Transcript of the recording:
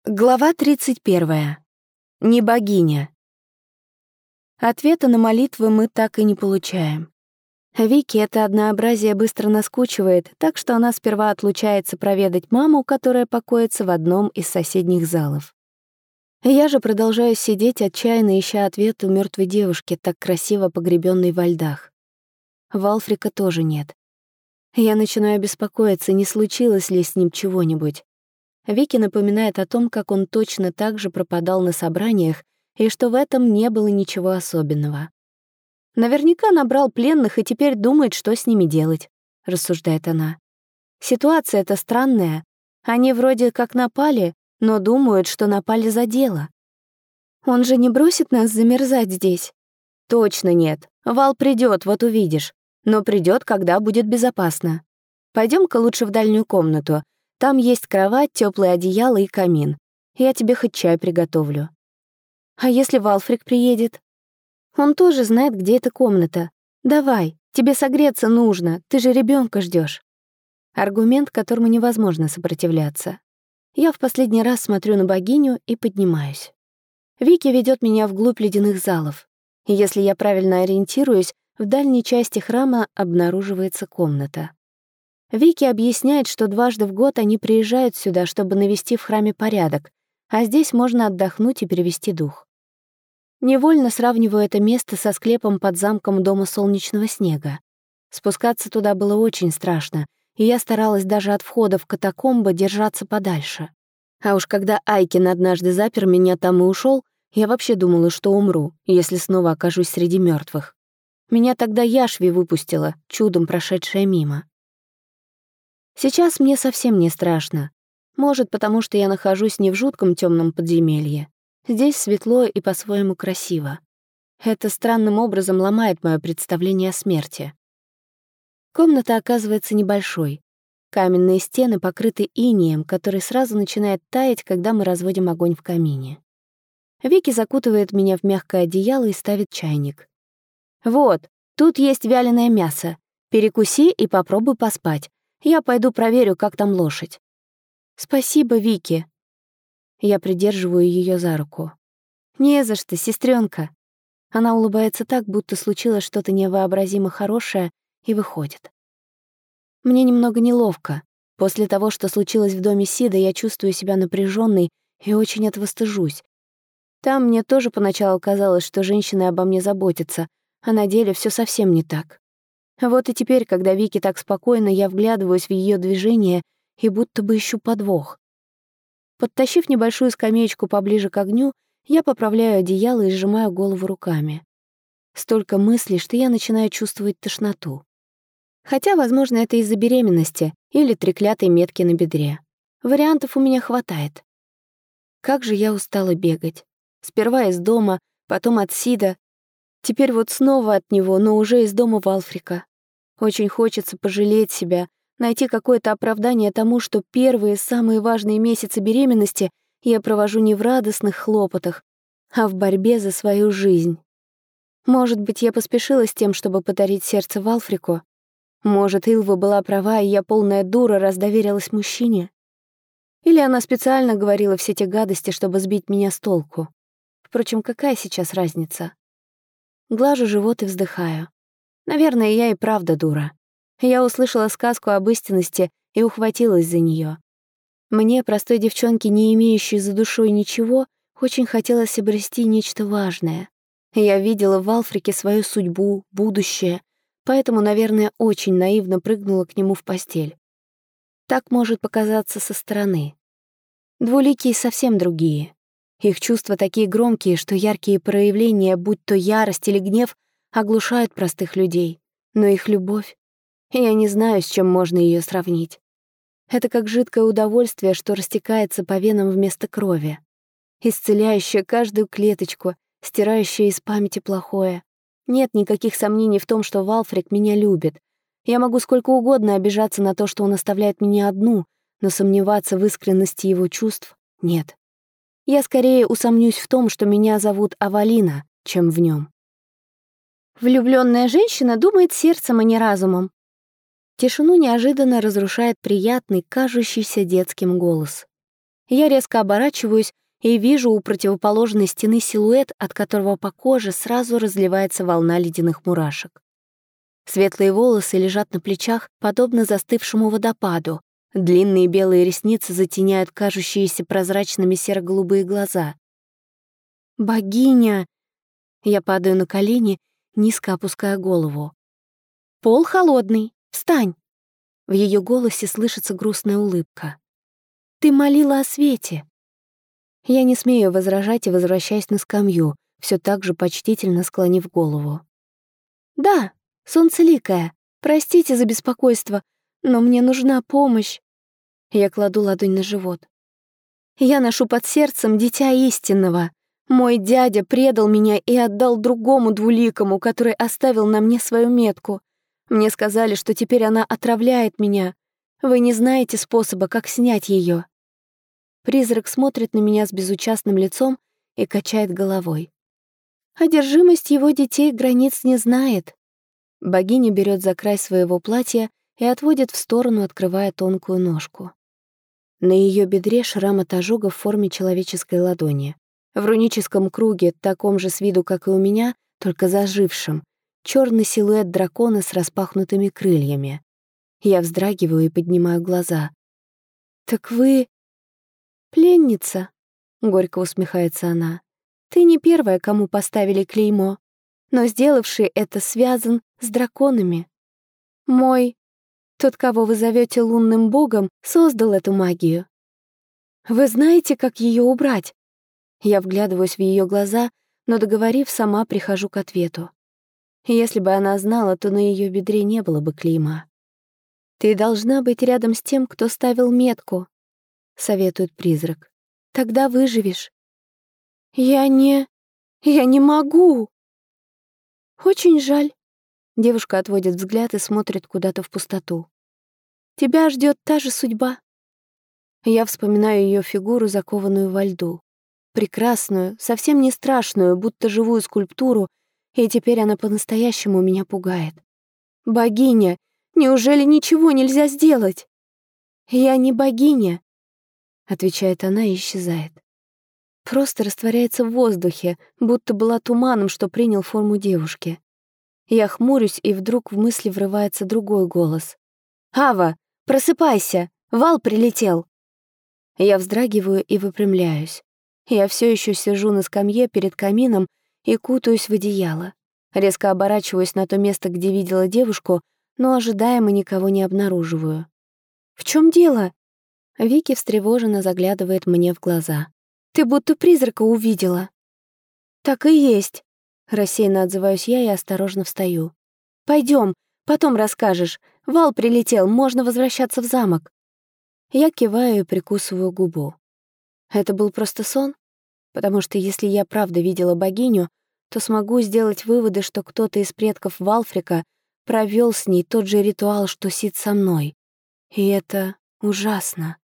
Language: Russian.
Глава 31. Не богиня. Ответа на молитвы мы так и не получаем. Вике это однообразие быстро наскучивает, так что она сперва отлучается проведать маму, которая покоится в одном из соседних залов. Я же продолжаю сидеть, отчаянно ища ответ у мертвой девушки, так красиво погребенной во льдах. Валфрика тоже нет. Я начинаю беспокоиться, не случилось ли с ним чего-нибудь. Вики напоминает о том, как он точно так же пропадал на собраниях, и что в этом не было ничего особенного. «Наверняка набрал пленных и теперь думает, что с ними делать», — рассуждает она. «Ситуация-то странная. Они вроде как напали, но думают, что напали за дело. Он же не бросит нас замерзать здесь?» «Точно нет. Вал придет, вот увидишь. Но придет, когда будет безопасно. Пойдем-ка лучше в дальнюю комнату. Там есть кровать, тёплое одеяло и камин. Я тебе хоть чай приготовлю. А если Валфрик приедет? Он тоже знает, где эта комната. Давай, тебе согреться нужно, ты же ребёнка ждёшь. Аргумент, которому невозможно сопротивляться. Я в последний раз смотрю на богиню и поднимаюсь. Вики ведёт меня вглубь ледяных залов. И если я правильно ориентируюсь, в дальней части храма обнаруживается комната. Вики объясняет, что дважды в год они приезжают сюда, чтобы навести в храме порядок, а здесь можно отдохнуть и перевести дух. Невольно сравниваю это место со склепом под замком Дома Солнечного Снега. Спускаться туда было очень страшно, и я старалась даже от входа в катакомбы держаться подальше. А уж когда Айкин однажды запер меня там и ушел, я вообще думала, что умру, если снова окажусь среди мертвых. Меня тогда Яшви выпустила, чудом прошедшая мимо. Сейчас мне совсем не страшно. Может, потому что я нахожусь не в жутком темном подземелье. Здесь светло и по-своему красиво. Это странным образом ломает мое представление о смерти. Комната оказывается небольшой. Каменные стены покрыты инеем, который сразу начинает таять, когда мы разводим огонь в камине. Вики закутывает меня в мягкое одеяло и ставит чайник. «Вот, тут есть вяленое мясо. Перекуси и попробуй поспать. Я пойду проверю, как там лошадь». «Спасибо, Вики». Я придерживаю ее за руку. «Не за что, сестренка. Она улыбается так, будто случилось что-то невообразимо хорошее, и выходит. Мне немного неловко. После того, что случилось в доме Сида, я чувствую себя напряженной и очень этого стыжусь. Там мне тоже поначалу казалось, что женщины обо мне заботятся, а на деле все совсем не так. Вот и теперь, когда Вики так спокойно, я вглядываюсь в ее движение и будто бы ищу подвох. Подтащив небольшую скамеечку поближе к огню, я поправляю одеяло и сжимаю голову руками. Столько мыслей, что я начинаю чувствовать тошноту. Хотя, возможно, это из-за беременности или треклятой метки на бедре. Вариантов у меня хватает. Как же я устала бегать. Сперва из дома, потом от Сида. Теперь вот снова от него, но уже из дома Валфрика. Очень хочется пожалеть себя, найти какое-то оправдание тому, что первые самые важные месяцы беременности я провожу не в радостных хлопотах, а в борьбе за свою жизнь. Может быть, я поспешила с тем, чтобы подарить сердце Валфрику? Может, Илва была права, и я полная дура, раз доверилась мужчине? Или она специально говорила все те гадости, чтобы сбить меня с толку? Впрочем, какая сейчас разница? Глажу живот и вздыхаю. Наверное, я и правда дура. Я услышала сказку об истинности и ухватилась за нее. Мне, простой девчонке, не имеющей за душой ничего, очень хотелось обрести нечто важное. Я видела в Валфрике свою судьбу, будущее, поэтому, наверное, очень наивно прыгнула к нему в постель. Так может показаться со стороны. Двуликие совсем другие. Их чувства такие громкие, что яркие проявления, будь то ярость или гнев, оглушают простых людей. Но их любовь... Я не знаю, с чем можно ее сравнить. Это как жидкое удовольствие, что растекается по венам вместо крови. Исцеляющее каждую клеточку, стирающее из памяти плохое. Нет никаких сомнений в том, что Валфрик меня любит. Я могу сколько угодно обижаться на то, что он оставляет меня одну, но сомневаться в искренности его чувств нет. Я скорее усомнюсь в том, что меня зовут Авалина, чем в нем. Влюбленная женщина думает сердцем, а не разумом. Тишину неожиданно разрушает приятный, кажущийся детским голос. Я резко оборачиваюсь и вижу у противоположной стены силуэт, от которого по коже сразу разливается волна ледяных мурашек. Светлые волосы лежат на плечах, подобно застывшему водопаду. Длинные белые ресницы затеняют кажущиеся прозрачными серо-голубые глаза. «Богиня!» Я падаю на колени, низко опуская голову. «Пол холодный! Встань!» В ее голосе слышится грустная улыбка. «Ты молила о свете!» Я не смею возражать и возвращаюсь на скамью, все так же почтительно склонив голову. «Да, солнцеликая, простите за беспокойство, но мне нужна помощь». Я кладу ладонь на живот. «Я ношу под сердцем дитя истинного. Мой дядя предал меня и отдал другому двуликому, который оставил на мне свою метку. Мне сказали, что теперь она отравляет меня. Вы не знаете способа, как снять ее. Призрак смотрит на меня с безучастным лицом и качает головой. Одержимость его детей границ не знает. Богиня берет за край своего платья и отводит в сторону, открывая тонкую ножку. На ее бедре шрам от ожога в форме человеческой ладони. В руническом круге, таком же с виду, как и у меня, только зажившем, черный силуэт дракона с распахнутыми крыльями. Я вздрагиваю и поднимаю глаза. «Так вы...» «Пленница», — горько усмехается она. «Ты не первая, кому поставили клеймо, но сделавший это связан с драконами. Мой, тот, кого вы зовете лунным богом, создал эту магию. Вы знаете, как ее убрать?» Я вглядываюсь в ее глаза, но, договорив, сама прихожу к ответу. Если бы она знала, то на ее бедре не было бы клейма. «Ты должна быть рядом с тем, кто ставил метку», — советует призрак. «Тогда выживешь». Я не могу!» «Очень жаль». Девушка отводит взгляд и смотрит куда-то в пустоту. «Тебя ждет та же судьба». Я вспоминаю ее фигуру, закованную во льду. Прекрасную, совсем не страшную, будто живую скульптуру, и теперь она по-настоящему меня пугает. «Богиня, неужели ничего нельзя сделать?» «Я не богиня», — отвечает она и исчезает. Просто растворяется в воздухе, будто была туманом, что принял форму девушки. Я хмурюсь, и вдруг в мысли врывается другой голос. «Ава, просыпайся! Вал прилетел!» Я вздрагиваю и выпрямляюсь. Я все еще сижу на скамье перед камином и кутаюсь в одеяло. Резко оборачиваюсь на то место, где видела девушку, но ожидаемо никого не обнаруживаю. «В чем дело?» Вики встревоженно заглядывает мне в глаза. «Ты будто призрака увидела». «Так и есть», — рассеянно отзываюсь я и осторожно встаю. «Пойдем, потом расскажешь. Вал прилетел, можно возвращаться в замок». Я киваю и прикусываю губу. Это был просто сон? Потому что если я правда видела богиню, то смогу сделать выводы, что кто-то из предков Валфрика провел с ней тот же ритуал, что Сид со мной. И это ужасно.